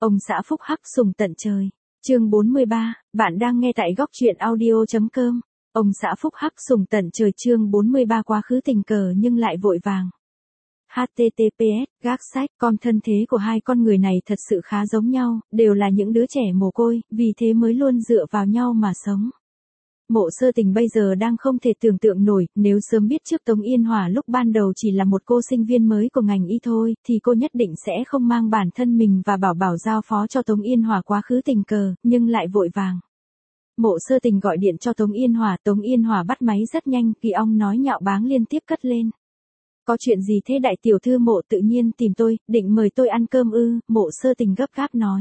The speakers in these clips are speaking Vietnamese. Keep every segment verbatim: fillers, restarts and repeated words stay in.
Ông xã phúc hắc sùng tận trời. Chương bốn mươi ba, bạn đang nghe tại góc truyện audio.com. Ông xã phúc hắc sùng tận trời chương bốn mươi ba quá khứ tình cờ nhưng lại vội vàng. hát tê tê pê ét, gác sách, com thân thế của hai con người này thật sự khá giống nhau, đều là những đứa trẻ mồ côi, vì thế mới luôn dựa vào nhau mà sống. Mộ Sơ Tình bây giờ đang không thể tưởng tượng nổi, nếu sớm biết trước Tống Yên Hòa lúc ban đầu chỉ là một cô sinh viên mới của ngành y thôi, thì cô nhất định sẽ không mang bản thân mình và Bảo Bảo giao phó cho Tống Yên Hòa quá khứ tình cờ, nhưng lại vội vàng. Mộ Sơ Tình gọi điện cho Tống Yên Hòa, Tống Yên Hòa bắt máy rất nhanh, kỳ ong nói nhạo báng liên tiếp cất lên. Có chuyện gì thế đại tiểu thư Mộ tự nhiên tìm tôi, định mời tôi ăn cơm ư, Mộ Sơ Tình gấp gáp nói.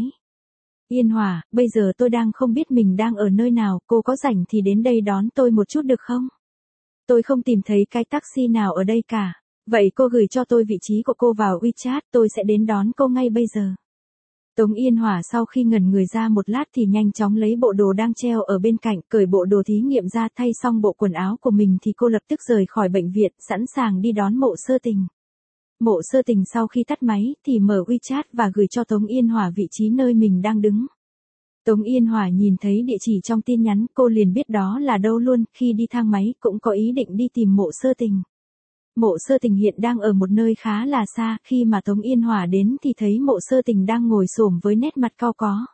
Yên Hòa, bây giờ tôi đang không biết mình đang ở nơi nào, cô có rảnh thì đến đây đón tôi một chút được không? Tôi không tìm thấy cái taxi nào ở đây cả. Vậy cô gửi cho tôi vị trí của cô vào WeChat, tôi sẽ đến đón cô ngay bây giờ. Tống Yên Hòa sau khi ngẩn người ra một lát thì nhanh chóng lấy bộ đồ đang treo ở bên cạnh, cởi bộ đồ thí nghiệm ra, thay xong bộ quần áo của mình thì cô lập tức rời khỏi bệnh viện, sẵn sàng đi đón Mộ Sơ Tình. Mộ Sơ Tình sau khi tắt máy thì mở WeChat và gửi cho Tống Yên Hòa vị trí nơi mình đang đứng. Tống Yên Hòa nhìn thấy địa chỉ trong tin nhắn, cô liền biết đó là đâu luôn, khi đi thang máy cũng có ý định đi tìm Mộ Sơ Tình. Mộ Sơ Tình hiện đang ở một nơi khá là xa, khi mà Tống Yên Hòa đến thì thấy Mộ Sơ Tình đang ngồi xổm với nét mặt cau có.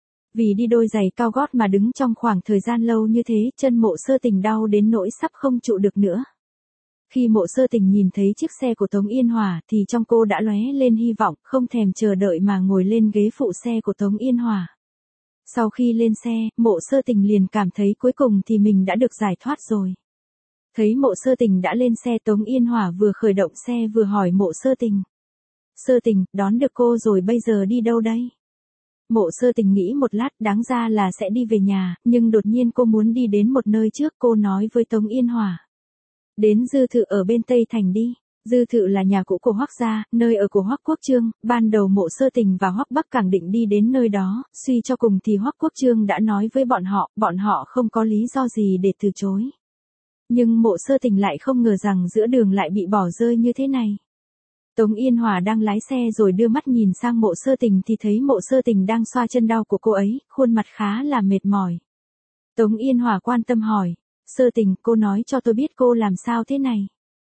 Vì đi đôi giày cao gót mà đứng trong khoảng thời gian lâu như thế, chân Mộ Sơ Tình đau đến nỗi sắp không trụ được nữa. Khi Mộ Sơ Tình nhìn thấy chiếc xe của Tống Yên Hòa thì trong cô đã lóe lên hy vọng, không thèm chờ đợi mà ngồi lên ghế phụ xe của Tống Yên Hòa. Sau khi lên xe, Mộ Sơ Tình liền cảm thấy cuối cùng thì mình đã được giải thoát rồi. Thấy Mộ Sơ Tình đã lên xe, Tống Yên Hòa vừa khởi động xe vừa hỏi Mộ Sơ Tình. Sơ Tình, đón được cô rồi, bây giờ đi đâu đây? Mộ Sơ Tình nghĩ một lát, đáng ra là sẽ đi về nhà, nhưng đột nhiên cô muốn đi đến một nơi trước, cô nói với Tống Yên Hòa. Đến Dư Thự ở bên Tây Thành đi. Dư Thự là nhà cũ của Hoắc gia, nơi ở của Hoắc Quốc Trương, ban đầu Mộ Sơ Tình và Hoắc Bắc Cảng định đi đến nơi đó, suy cho cùng thì Hoắc Quốc Trương đã nói với bọn họ, bọn họ không có lý do gì để từ chối. Nhưng Mộ Sơ Tình lại không ngờ rằng giữa đường lại bị bỏ rơi như thế này. Tống Yên Hòa đang lái xe rồi đưa mắt nhìn sang Mộ Sơ Tình thì thấy Mộ Sơ Tình đang xoa chân đau của cô ấy, khuôn mặt khá là mệt mỏi. Tống Yên Hòa quan tâm hỏi, Sơ Tình, cô nói cho tôi biết cô làm sao thế này?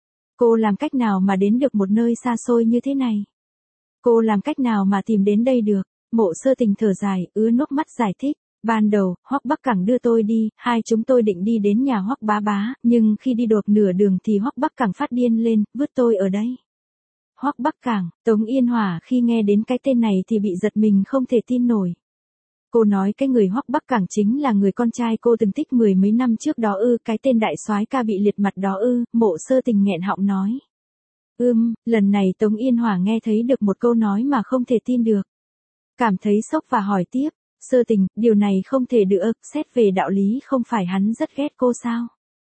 Cô làm cách nào mà đến được một nơi xa xôi như thế này? Cô làm cách nào mà tìm đến đây được? Mộ Sơ Tình thở dài, ứa nước mắt giải thích. Ban đầu, Hoắc Bắc Cảng đưa tôi đi, hai chúng tôi định đi đến nhà Hoắc bá bá, nhưng khi đi được nửa đường thì Hoắc Bắc Cảng phát điên lên, vứt tôi ở đây. Hoắc Bắc Cảng, Tống Yên Hòa khi nghe đến cái tên này thì bị giật mình không thể tin nổi. Cô nói cái người Hoắc Bắc Cảng chính là người con trai cô từng thích mười mấy năm trước đó ư, cái tên đại soái ca bị liệt mặt đó ư, Mộ Sơ Tình nghẹn họng nói. Ưm, lần này Tống Yên Hòa nghe thấy được một câu nói mà không thể tin được. Cảm thấy sốc và hỏi tiếp, Sơ Tình, điều này không thể được, xét về đạo lý không phải hắn rất ghét cô sao?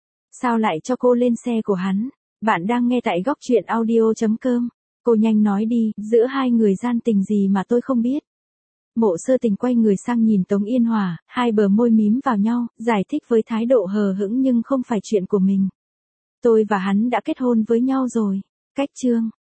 Sao lại cho cô lên xe của hắn? Bạn đang nghe tại góc truyện audio.com. Cô nhanh nói đi, giữa hai người gian tình gì mà tôi không biết. Mộ Sơ Tình quay người sang nhìn Tống Yên Hòa, hai bờ môi mím vào nhau, giải thích với thái độ hờ hững nhưng không phải chuyện của mình. Tôi và hắn đã kết hôn với nhau rồi. Cách chương.